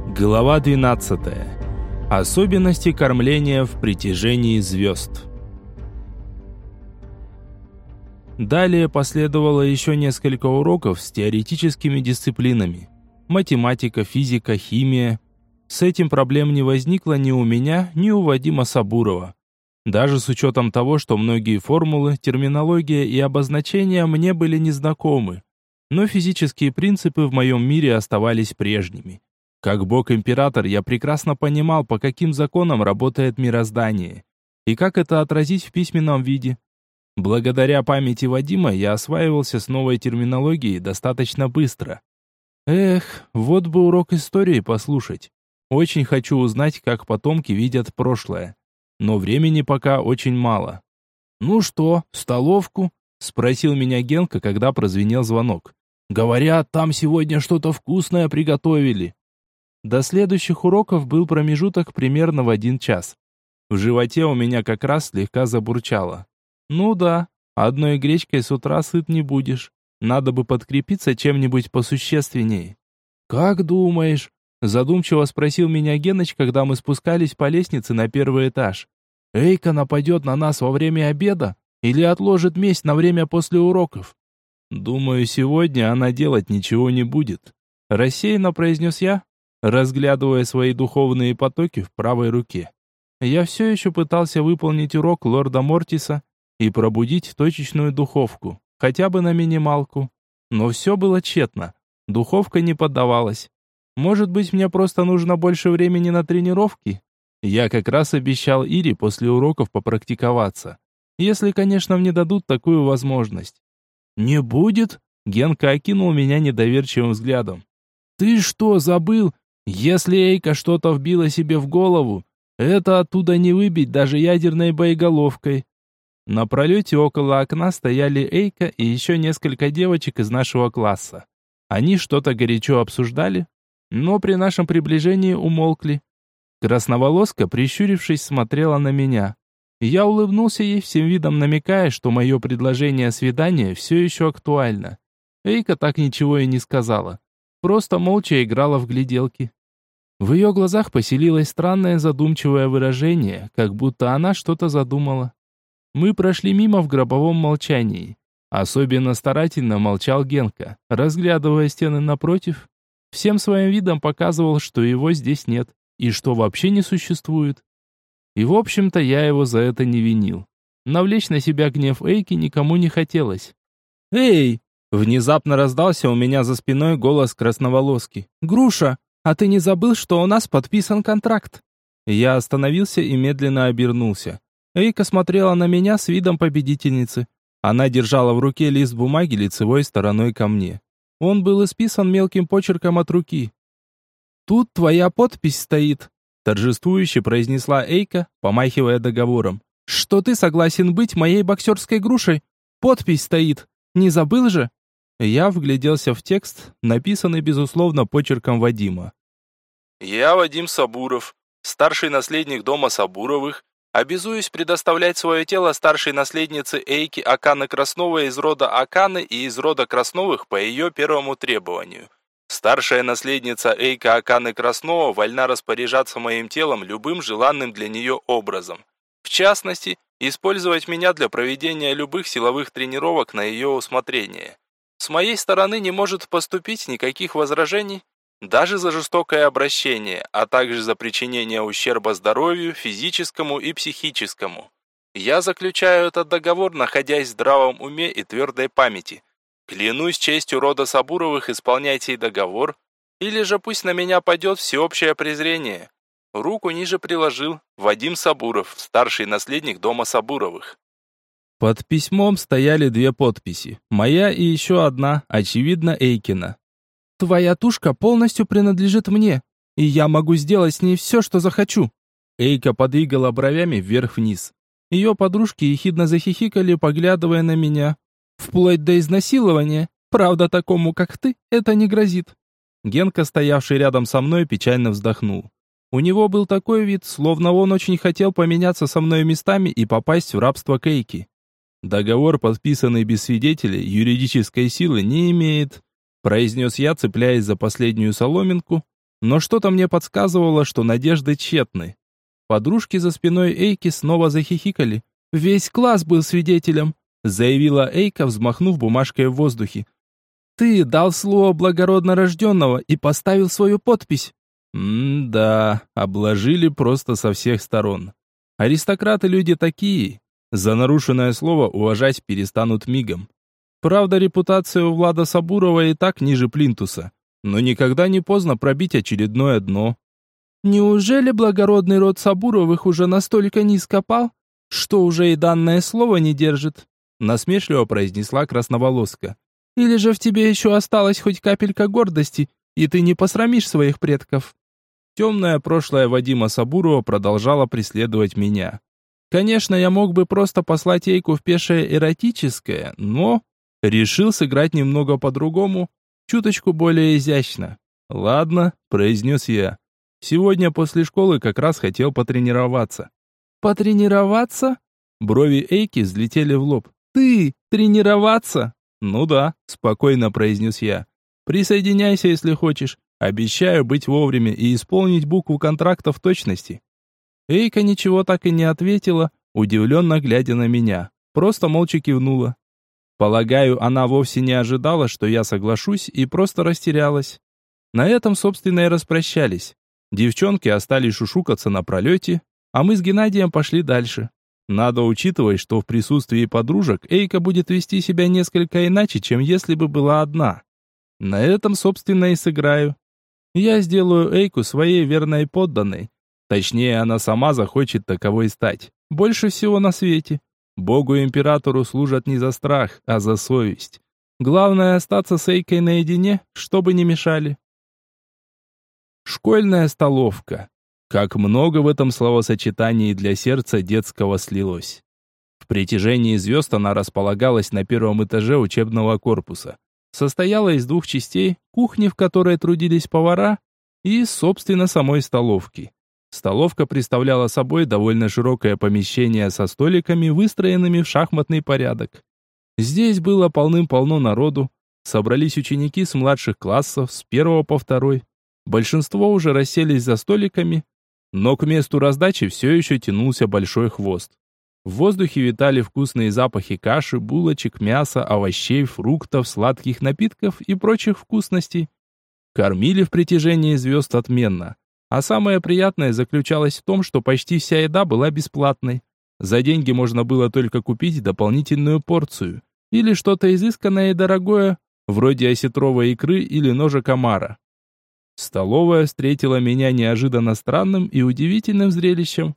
Глава 12. Особенности кормления в притяжении звезд. Далее последовало еще несколько уроков с теоретическими дисциплинами. Математика, физика, химия. С этим проблем не возникло ни у меня, ни у Вадима Сабурова. Даже с учетом того, что многие формулы, терминология и обозначения мне были незнакомы. Но физические принципы в моем мире оставались прежними. Как бог-император я прекрасно понимал, по каким законам работает мироздание, и как это отразить в письменном виде. Благодаря памяти Вадима я осваивался с новой терминологией достаточно быстро. Эх, вот бы урок истории послушать. Очень хочу узнать, как потомки видят прошлое. Но времени пока очень мало. «Ну что, в столовку?» – спросил меня Генка, когда прозвенел звонок. «Говорят, там сегодня что-то вкусное приготовили». До следующих уроков был промежуток примерно в 1 час. В животе у меня как раз слегка забурчало. Ну да, одной гречкой с утра сыт не будешь. Надо бы подкрепиться чем-нибудь посущественнее. «Как думаешь?» – задумчиво спросил меня Геныч, когда мы спускались по лестнице на 1-й этаж. «Эйка нападет на нас во время обеда или отложит месть на время после уроков?» «Думаю, сегодня она делать ничего не будет», – рассеянно произнес я, разглядывая свои духовные потоки в правой руке. Я все еще пытался выполнить урок лорда Мортиса и пробудить точечную духовку, хотя бы на минималку. Но все было тщетно. Духовка не поддавалась. Может быть, мне просто нужно больше времени на тренировки? Я как раз обещал Ире после уроков попрактиковаться. Если, конечно, мне дадут такую возможность. «Не будет?» Генка окинул меня недоверчивым взглядом. «Ты что, забыл? Если Эйка что-то вбила себе в голову, это оттуда не выбить даже ядерной боеголовкой». На пролете около окна стояли Эйка и еще несколько девочек из нашего класса. Они что-то горячо обсуждали, но при нашем приближении умолкли. Красноволоска, прищурившись, смотрела на меня. Я улыбнулся ей, всем видом намекая, что мое предложение свидания все еще актуально. Эйка так ничего и не сказала. Просто молча играла в гляделки. В ее глазах поселилось странное задумчивое выражение, как будто она что-то задумала. Мы прошли мимо в гробовом молчании. Особенно старательно молчал Генка, разглядывая стены напротив. Всем своим видом показывал, что его здесь нет, и что вообще не существует. И в общем-то я его за это не винил. Навлечь на себя гнев Эйки никому не хотелось. «Эй!» Внезапно раздался у меня за спиной голос красноволоски. «Груша, а ты не забыл, что у нас подписан контракт?» Я остановился и медленно обернулся. Эйка смотрела на меня с видом победительницы. Она держала в руке лист бумаги лицевой стороной ко мне. Он был исписан мелким почерком от руки. «Тут твоя подпись стоит», — торжествующе произнесла Эйка, помахивая договором. «Что ты согласен быть моей боксерской грушей? Подпись стоит. Не забыл же?» Я вгляделся в текст, написанный, безусловно, почерком Вадима. «Я, Вадим Сабуров, старший наследник дома Сабуровых, обязуюсь предоставлять свое тело старшей наследнице Эйки Аканы Красновой из рода Аканы и из рода Красновых по ее первому требованию. Старшая наследница Эйка Аканы Краснова вольна распоряжаться моим телом любым желанным для нее образом. В частности, использовать меня для проведения любых силовых тренировок на ее усмотрение. С моей стороны не может поступить никаких возражений, даже за жестокое обращение, а также за причинение ущерба здоровью, физическому и психическому. Я заключаю этот договор, находясь в здравом уме и твердой памяти. Клянусь честью рода Сабуровых исполнять сей договор, или же пусть на меня падет всеобщее презрение. Руку ниже приложил Вадим Сабуров, старший наследник дома Сабуровых». Под письмом стояли 2 подписи, моя и еще одна, очевидно, Эйкина. «Твоя тушка полностью принадлежит мне, и я могу сделать с ней все, что захочу». Эйка подвигала бровями вверх-вниз. Ее подружки ехидно захихикали, поглядывая на меня. «Вплоть до изнасилования. Правда, такому, как ты, это не грозит». Генка, стоявший рядом со мной, печально вздохнул. У него был такой вид, словно он очень хотел поменяться со мной местами и попасть в рабство к Эйке. «Договор, подписанный без свидетелей, юридической силы не имеет», произнес я, цепляясь за последнюю соломинку, Но что-то мне подсказывало, что надежды тщетны. Подружки за спиной Эйки снова захихикали. «Весь класс был свидетелем», — заявила Эйка, взмахнув бумажкой в воздухе. «Ты дал слово благородно рожденного и поставил свою подпись». Да, обложили просто со всех сторон. Аристократы люди такие. За нарушенное слово уважать перестанут мигом. Правда, репутация у Влада Сабурова и так ниже плинтуса. Но никогда не поздно пробить очередное дно. Неужели благородный род Сабуровых уже настолько низко пал, что уже и данное слово не держит? Насмешливо произнесла красноволоска. Или же в тебе еще осталась хоть капелька гордости, и ты не посрамишь своих предков? Темное прошлое Вадима Сабурова продолжало преследовать меня. Конечно, я мог бы просто послать Эйку в пешее эротическое, но решил сыграть немного по-другому, чуточку более изящно. «Ладно», — произнес я. «Сегодня после школы как раз хотел потренироваться». «Потренироваться?» Брови Эйки взлетели в лоб. «Ты тренироваться?» «Ну да», — спокойно произнес я. «Присоединяйся, если хочешь. Обещаю быть вовремя и исполнить букву контракта в точности». Эйка ничего так и не ответила, удивленно глядя на меня. Просто молча кивнула. Полагаю, она вовсе не ожидала, что я соглашусь, и просто растерялась. На этом, собственно, и распрощались. Девчонки остались шушукаться на пролете, а мы с Геннадием пошли дальше. Надо учитывать, что в присутствии подружек Эйка будет вести себя несколько иначе, чем если бы была одна. На этом, собственно, и сыграю. Я сделаю Эйку своей верной подданной. Точнее, она сама захочет таковой стать. Больше всего на свете. Богу-императору служат не за страх, а за совесть. Главное остаться с Эйкой наедине, чтобы не мешали. Школьная столовка. Как много в этом словосочетании для сердца детского слилось. В притяжении звезд она располагалась на первом этаже учебного корпуса. Состояла из двух частей, кухни, в которой трудились повара, и, собственно, самой столовки. Столовка представляла собой довольно широкое помещение со столиками, выстроенными в шахматный порядок. Здесь было полным-полно народу. Собрались ученики с младших классов, с 1 по 2. Большинство уже расселись за столиками, но к месту раздачи все еще тянулся большой хвост. В воздухе витали вкусные запахи каши, булочек, мяса, овощей, фруктов, сладких напитков и прочих вкусностей. Кормили в притяжении звезд отменно. А самое приятное заключалось в том, что почти вся еда была бесплатной. За деньги можно было только купить дополнительную порцию. Или что-то изысканное и дорогое, вроде осетровой икры или ножа комара. Столовая встретила меня неожиданно странным и удивительным зрелищем.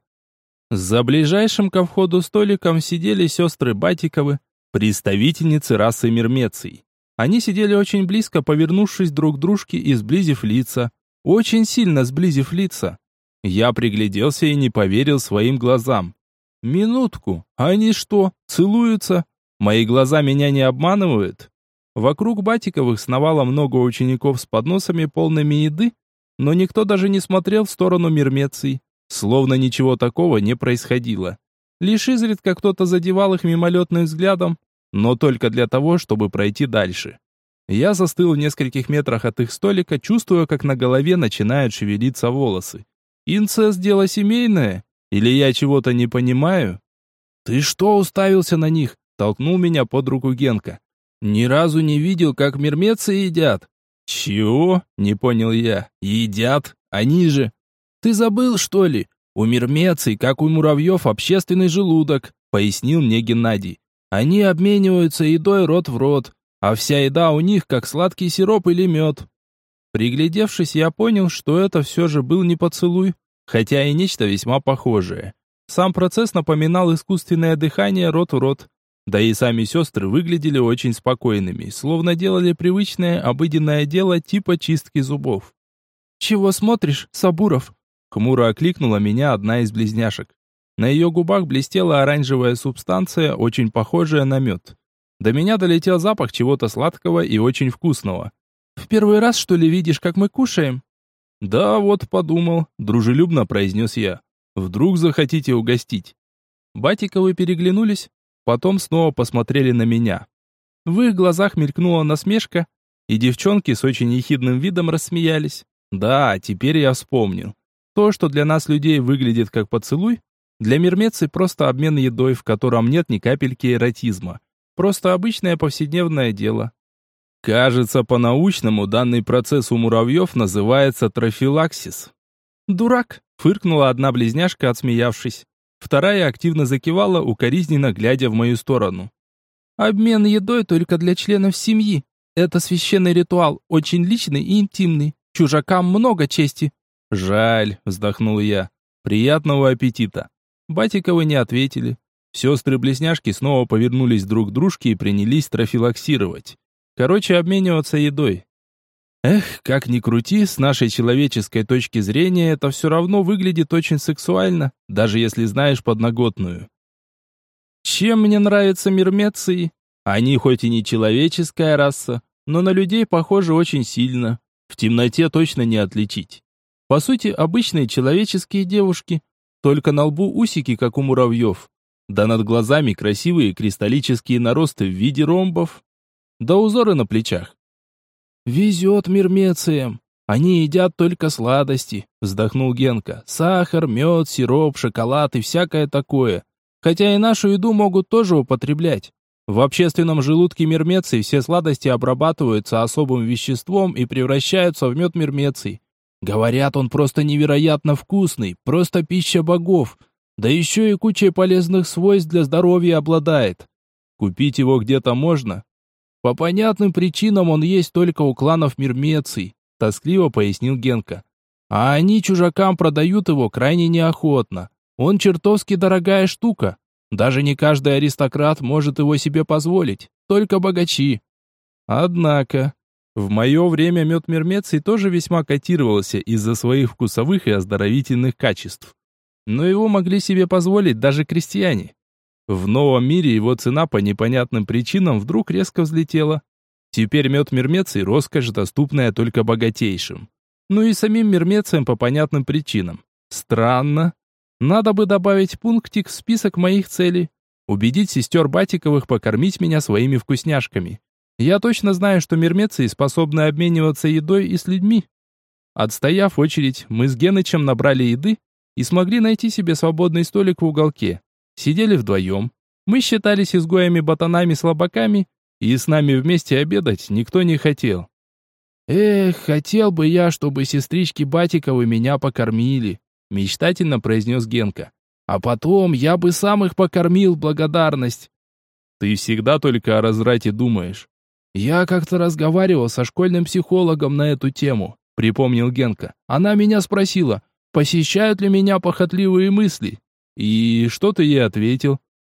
За ближайшим ко входу столиком сидели сестры Батиковы, представительницы расы мирмеций. Они сидели очень близко, повернувшись друг к дружке и сблизив лица. Очень сильно сблизив лица. Я пригляделся и не поверил своим глазам. Минутку, они что, целуются? Мои глаза меня не обманывают? Вокруг Батиковых сновало много учеников с подносами, полными еды, но никто даже не смотрел в сторону мирмеций. Словно ничего такого не происходило. Лишь изредка кто-то задевал их мимолетным взглядом, но только для того, чтобы пройти дальше. Я застыл в нескольких метрах от их столика, чувствуя, как на голове начинают шевелиться волосы. Инцест — дело семейное? Или я чего-то не понимаю? «Ты что уставился на них?» — толкнул меня под руку Генка. «Ни разу не видел, как мирмецы едят». «Чего?» — не понял я. «Едят? Они же...» «Ты забыл, что ли? У мирмеций, как у муравьев, общественный желудок», — пояснил мне Геннадий. «Они обмениваются едой рот в рот, а вся еда у них как сладкий сироп или мед». Приглядевшись, я понял, что это все же был не поцелуй, хотя и нечто весьма похожее. Сам процесс напоминал искусственное дыхание рот в рот. Да и сами сестры выглядели очень спокойными, словно делали привычное обыденное дело типа чистки зубов. «Чего смотришь, Сабуров?» Хмуро окликнула меня одна из близняшек. На ее губах блестела оранжевая субстанция, очень похожая на мед. До меня долетел запах чего-то сладкого и очень вкусного. «В первый раз, что ли, видишь, как мы кушаем?» «Да, вот подумал», — дружелюбно произнес я. «Вдруг захотите угостить?» Батиковы переглянулись, потом снова посмотрели на меня. В их глазах мелькнула насмешка, и девчонки с очень ехидным видом рассмеялись. Да, теперь я вспомнил. То, что для нас, людей, выглядит как поцелуй, для мирмеций просто обмен едой, в котором нет ни капельки эротизма. Просто обычное повседневное дело. Кажется, по-научному данный процесс у муравьев называется трофилаксис. «Дурак!» — фыркнула одна близняшка, отсмеявшись. Вторая активно закивала, укоризненно глядя в мою сторону. «Обмен едой только для членов семьи. Это священный ритуал, очень личный и интимный. Чужакам много чести». «Жаль», — вздохнул я. «Приятного аппетита». Батиковы не ответили. Сестры-близняшки снова повернулись друг к дружке и принялись трофилаксировать. Короче, обмениваться едой. Эх, как ни крути, с нашей человеческой точки зрения это все равно выглядит очень сексуально, даже если знаешь подноготную. Чем мне нравятся мирмеции? Они хоть и не человеческая раса, но на людей похожи очень сильно. В темноте точно не отличить. По сути, обычные человеческие девушки, только на лбу усики, как у муравьев. Да над глазами красивые кристаллические наросты в виде ромбов. Да узоры на плечах. «Везет мирмециям. Они едят только сладости», — вздохнул Генка. «Сахар, мед, сироп, шоколад и всякое такое. Хотя и нашу еду могут тоже употреблять. В общественном желудке мирмеций все сладости обрабатываются особым веществом и превращаются в мед мирмеций. Говорят, он просто невероятно вкусный, просто пища богов. Да еще и кучей полезных свойств для здоровья обладает. Купить его где-то можно? По понятным причинам он есть только у кланов мирмеций», — тоскливо пояснил Генка. «А они чужакам продают его крайне неохотно. Он чертовски дорогая штука. Даже не каждый аристократ может его себе позволить, только богачи». Однако, в мое время мед мирмеций тоже весьма котировался из-за своих вкусовых и оздоровительных качеств. Но его могли себе позволить даже крестьяне. В новом мире его цена по непонятным причинам вдруг резко взлетела. Теперь мед мирмеций — роскошь, доступная только богатейшим. Ну и самим мирмециям по понятным причинам. Странно. Надо бы добавить пунктик в список моих целей. Убедить сестер Батиковых покормить меня своими вкусняшками. Я точно знаю, что мирмеции способны обмениваться едой и с людьми. Отстояв очередь, мы с Генычем набрали еды и смогли найти себе свободный столик в уголке. Сидели вдвоем. Мы считались изгоями-ботанами-слабаками, и с нами вместе обедать никто не хотел. «Эх, хотел бы я, чтобы сестрички Батиковы меня покормили», мечтательно произнес Генка. «А потом я бы сам их покормил в благодарность». «Ты всегда только о разврате думаешь». «Я как-то разговаривал со школьным психологом на эту тему», припомнил Генка. «Она меня спросила, посещают ли меня похотливые мысли. И что ты ей ответил?»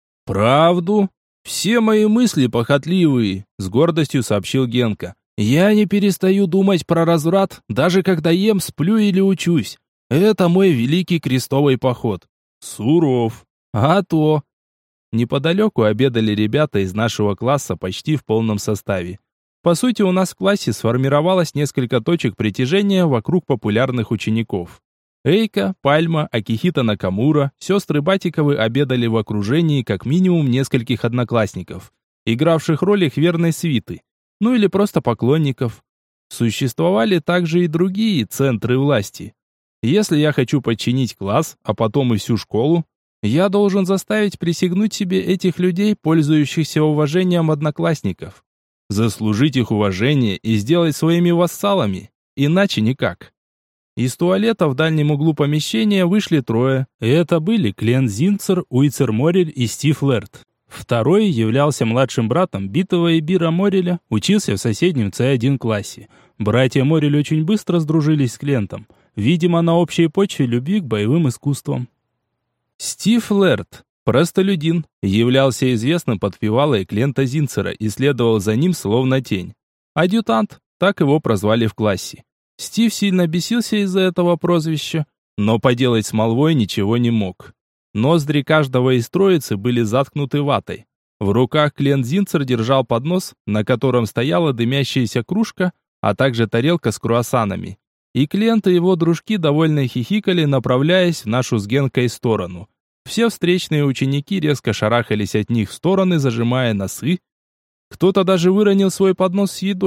«Правду. Все мои мысли похотливые», с гордостью сообщил Генка. «Я не перестаю думать про разврат, даже когда ем, сплю или учусь. Это мой великий крестовый поход». «Суров». «А то». Неподалеку обедали ребята из нашего класса почти в полном составе. По сути, у нас в классе сформировалось несколько точек притяжения вокруг популярных учеников. Эйка, Пальма, Акихито Накамура, сестры Батиковы обедали в окружении как минимум нескольких одноклассников, игравших роль их верной свиты, ну или просто поклонников. Существовали также и другие центры власти. Если я хочу подчинить класс, а потом и всю школу, я должен заставить присягнуть себе этих людей, пользующихся уважением одноклассников. Заслужить их уважение и сделать своими вассалами, иначе никак. Из туалета в дальнем углу помещения вышли трое. Это были Клен Зинцер, Уицер Морель и Стив Лерт. Второй являлся младшим братом Битова и Бира Мореля, учился в соседнем С1 классе. Братья Морель очень быстро сдружились с Клентом, видимо, на общей почве любви к боевым искусствам. Стив Лерт, простолюдин, являлся известным подпевалой Клента Зинцера и следовал за ним словно тень. Адъютант, так его прозвали в классе. Стив сильно бесился из-за этого прозвища, но поделать с молвой ничего не мог. Ноздри каждого из троицы были заткнуты ватой. В руках Клент Зинцер держал поднос, на котором стояла дымящаяся кружка, а также тарелка с круассанами. И Клент и его дружки довольно хихикали, направляясь в нашу с Генкой сторону. Все встречные ученики резко шарахались от них в стороны, зажимая носы. Кто-то даже выронил свой поднос с едой.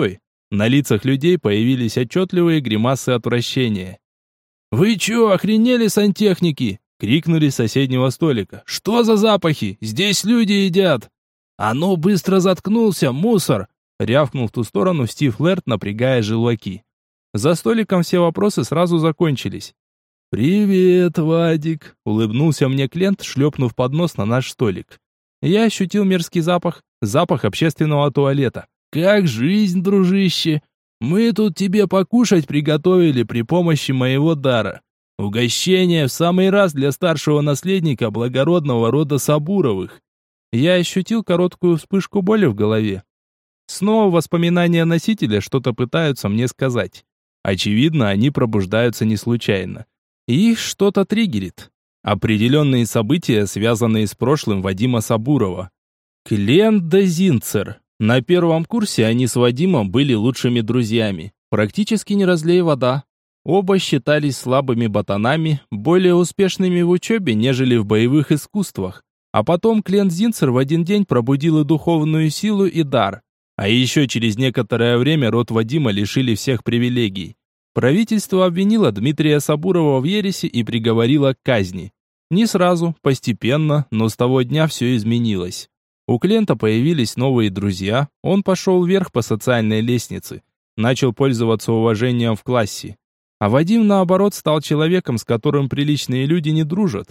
На лицах людей появились отчетливые гримасы отвращения. «Вы чё, охренели, сантехники?» — крикнули с соседнего столика. «Что за запахи? Здесь люди едят!» «А ну, быстро заткнулся, мусор!» — рявкнул в ту сторону Стив Лэрд, напрягая желваки. За столиком все вопросы сразу закончились. «Привет, Вадик!» — улыбнулся мне Клент, шлепнув поднос на наш столик. Я ощутил мерзкий запах общественного туалета. «Как жизнь, дружище? Мы тут тебе покушать приготовили при помощи моего дара. Угощение в самый раз для старшего наследника благородного рода Сабуровых». Я ощутил короткую вспышку боли в голове. Снова воспоминания носителя что-то пытаются мне сказать. Очевидно, они пробуждаются не случайно. Их что-то триггерит. Определенные события, связанные с прошлым Вадима Сабурова. Клент де Зинцер. На первом курсе они с Вадимом были лучшими друзьями. Практически не разлей вода. Оба считались слабыми ботанами, более успешными в учебе, нежели в боевых искусствах. А потом Клент Зинцер в один день пробудил и духовную силу, и дар. А еще через некоторое время род Вадима лишили всех привилегий. Правительство обвинило Дмитрия Сабурова в ереси и приговорило к казни. Не сразу, постепенно, но с того дня все изменилось. У Клента появились новые друзья, он пошел вверх по социальной лестнице, начал пользоваться уважением в классе. А Вадим, наоборот, стал человеком, с которым приличные люди не дружат.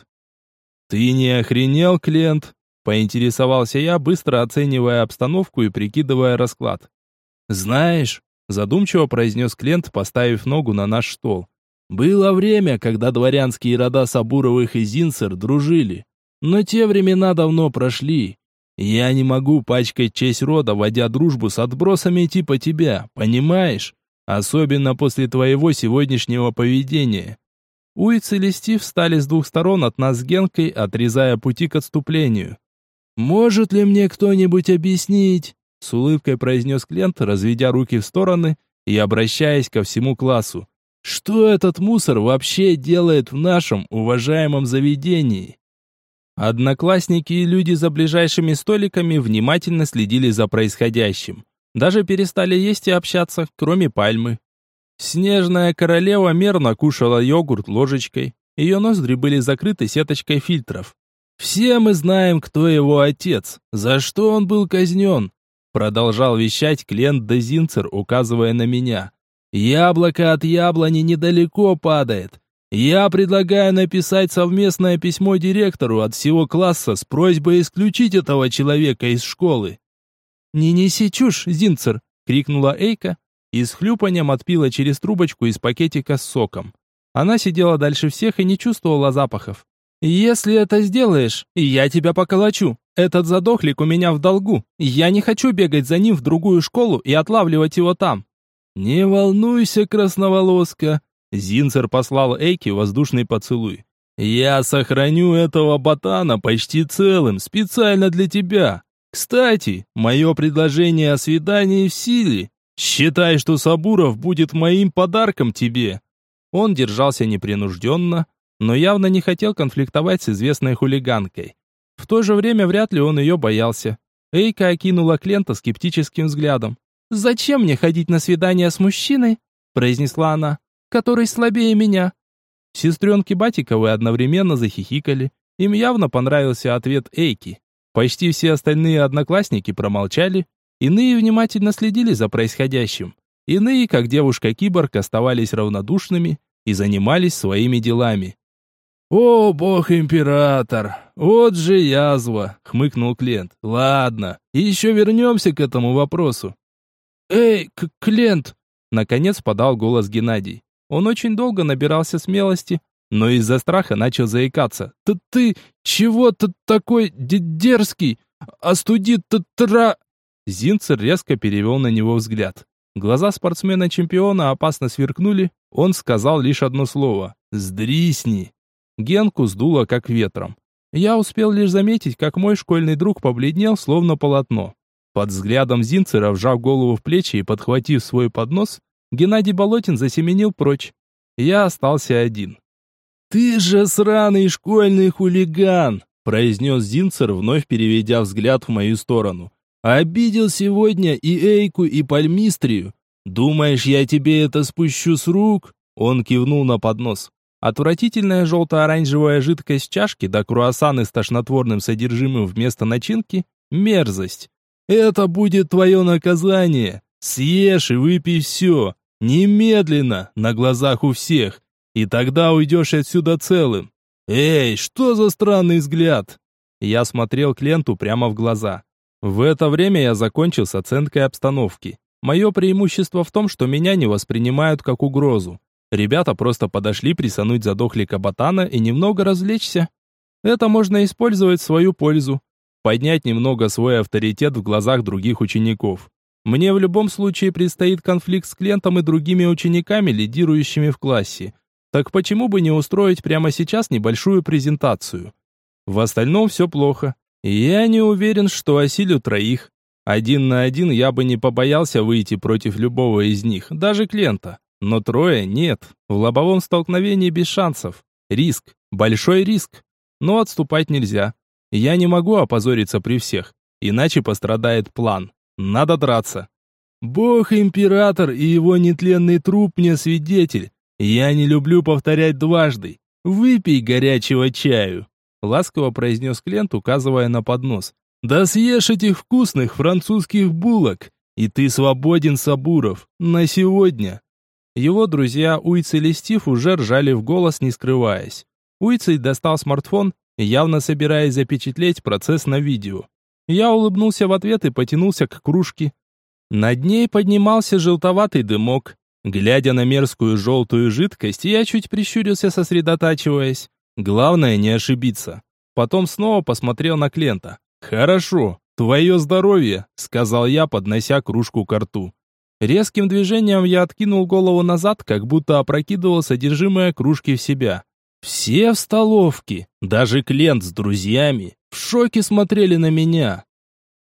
«Ты не охренел, Клент?» – поинтересовался я, быстро оценивая обстановку и прикидывая расклад. «Знаешь», – задумчиво произнес Клент, поставив ногу на наш стол. «Было время, когда дворянские рода Сабуровых и Зинцер дружили. Но те времена давно прошли. Я не могу пачкать честь рода, водя дружбу с отбросами типа тебя, понимаешь? Особенно после твоего сегодняшнего поведения». Уиц и Стив встали с двух сторон от нас с Генкой, отрезая пути к отступлению. «Может ли мне кто-нибудь объяснить?» С улыбкой произнес Клент, разведя руки в стороны и обращаясь ко всему классу. «Что этот мусор вообще делает в нашем уважаемом заведении?» Одноклассники и люди за ближайшими столиками внимательно следили за происходящим. Даже перестали есть и общаться, кроме Пальмы. Снежная королева мерно кушала йогурт ложечкой. Ее ноздри были закрыты сеточкой фильтров. «Все мы знаем, кто его отец, за что он был казнен», продолжал вещать Клент де Зинцер, указывая на меня. «Яблоко от яблони недалеко падает. Я предлагаю написать совместное письмо директору от всего класса с просьбой исключить этого человека из школы». «Не неси чушь, Зинцер!» — крикнула Эйка и с хлюпаньем отпила через трубочку из пакетика с соком. Она сидела дальше всех и не чувствовала запахов. «Если это сделаешь, я тебя поколочу. Этот задохлик у меня в долгу. Я не хочу бегать за ним в другую школу и отлавливать его там». «Не волнуйся, красноволоска!» Зинцер послал Эйке воздушный поцелуй. «Я сохраню этого ботана почти целым, специально для тебя. Кстати, мое предложение о свидании в силе. Считай, что Сабуров будет моим подарком тебе». Он держался непринужденно, но явно не хотел конфликтовать с известной хулиганкой. В то же время вряд ли он ее боялся. Эйка окинула Клента скептическим взглядом. «Зачем мне ходить на свидание с мужчиной?» произнесла она, «который слабее меня». Сестренки Батиковы одновременно захихикали. Им явно понравился ответ Эйки. Почти все остальные одноклассники промолчали. Иные внимательно следили за происходящим. Иные, как девушка-киборг, оставались равнодушными и занимались своими делами. «О, бог-император! Вот же язва!» — хмыкнул Клент. «Ладно, еще вернемся к этому вопросу». «Эй, Клент!» — наконец подал голос Геннадий. Он очень долго набирался смелости, но из-за страха начал заикаться. «Ты чего-то такой дерзкий? Остудит тра...» Зинцер резко перевел на него взгляд. Глаза спортсмена-чемпиона опасно сверкнули. Он сказал лишь одно слово: «Сдрисни». Генку сдуло как ветром. Я успел лишь заметить, как мой школьный друг побледнел, словно полотно. Под взглядом Зинцера, вжав голову в плечи и подхватив свой поднос, Геннадий Болотин засеменил прочь. Я остался один. «Ты же сраный школьный хулиган!» произнес Зинцер, вновь переведя взгляд в мою сторону. «Обидел сегодня и Эйку, и Пальмистрию. «Думаешь, я тебе это спущу с рук?» Он кивнул на поднос. Отвратительная желто-оранжевая жидкость в чашке да круассаны с тошнотворным содержимым вместо начинки – мерзость. «Это будет твое наказание. Съешь и выпей все. Немедленно, на глазах у всех. И тогда уйдешь отсюда целым. Эй, что за странный взгляд?» Я смотрел Кленту прямо в глаза. В это время я закончил с оценкой обстановки. Мое преимущество в том, что меня не воспринимают как угрозу. Ребята просто подошли присануть задохлика ботана и немного развлечься. Это можно использовать в свою пользу. Поднять немного свой авторитет в глазах других учеников. Мне в любом случае предстоит конфликт с Клентом и другими учениками, лидирующими в классе. Так почему бы не устроить прямо сейчас небольшую презентацию? В остальном все плохо. Я не уверен, что осилю троих. 1 на 1 я бы не побоялся выйти против любого из них, даже Клента. Но 3 нет. В лобовом столкновении без шансов. Риск. Большой риск. Но отступать нельзя. Я не могу опозориться при всех. Иначе пострадает план. Надо драться. Бог-император и его нетленный труп мне свидетель. Я не люблю повторять дважды. Выпей горячего чаю. Ласково произнес Клент, указывая на поднос. «Да съешь этих вкусных французских булок, и ты свободен, Сабуров, на сегодня». Его друзья Уйцель и Стив уже ржали в голос, не скрываясь. Уйцель достал смартфон, явно собираясь запечатлеть процесс на видео. Я улыбнулся в ответ и потянулся к кружке. Над ней поднимался желтоватый дымок. Глядя на мерзкую желтую жидкость, я чуть прищурился, сосредотачиваясь. Главное не ошибиться. Потом снова посмотрел на Клента. «Хорошо, твое здоровье», — сказал я, поднося кружку ко рту. Резким движением я откинул голову назад, как будто опрокидывал содержимое кружки в себя. Все в столовке, даже Клент с друзьями, в шоке смотрели на меня.